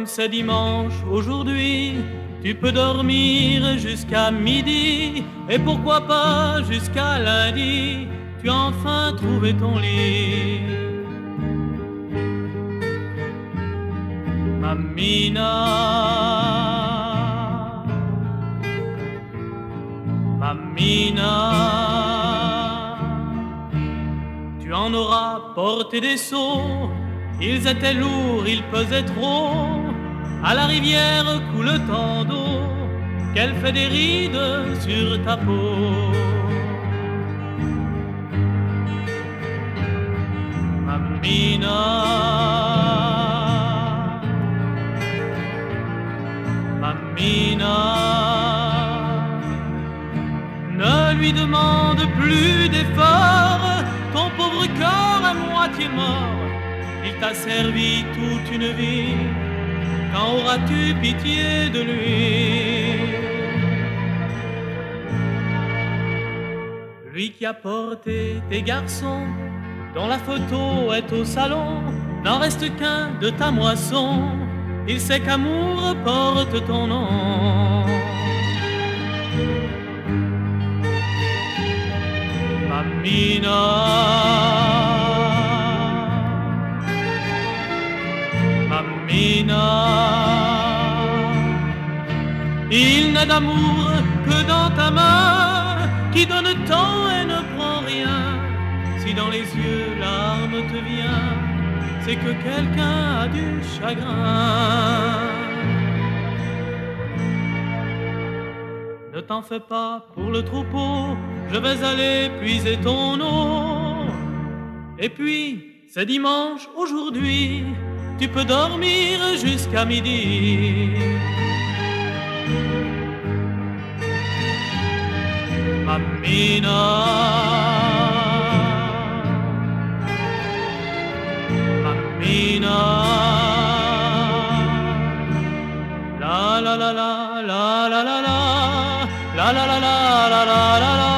Comme c'est dimanche aujourd'hui, tu peux dormir jusqu'à midi, et pourquoi pas jusqu'à lundi, tu as enfin trouvé ton lit. Mamina, Mamina, tu en auras porté des seaux, ils étaient lourds, ils pesaient trop. À la rivière coule tant d'eau qu'elle fait des rides sur ta peau. Mamina, Mamina, ne lui demande plus d'efforts, ton pauvre corps à moitié mort. Il t'a servi toute une vie, quand auras-tu pitié de lui? Lui qui a porté tes garçons, dont la photo est au salon, n'en reste qu'un de ta moisson, il sait qu'amour porte ton nom. Mamina, Mamina, il n'est d'amour que dans ta main, qui donne tant et ne prend rien. Si dans les yeux larme te vient, c'est que quelqu'un a du chagrin. Ne t'en fais pas pour le troupeau, je vais aller puiser ton eau. Et puis, c'est dimanche aujourd'hui, tu peux dormir jusqu'à midi. Mamina, Mamina, la la la la la la la la la la la la la la la.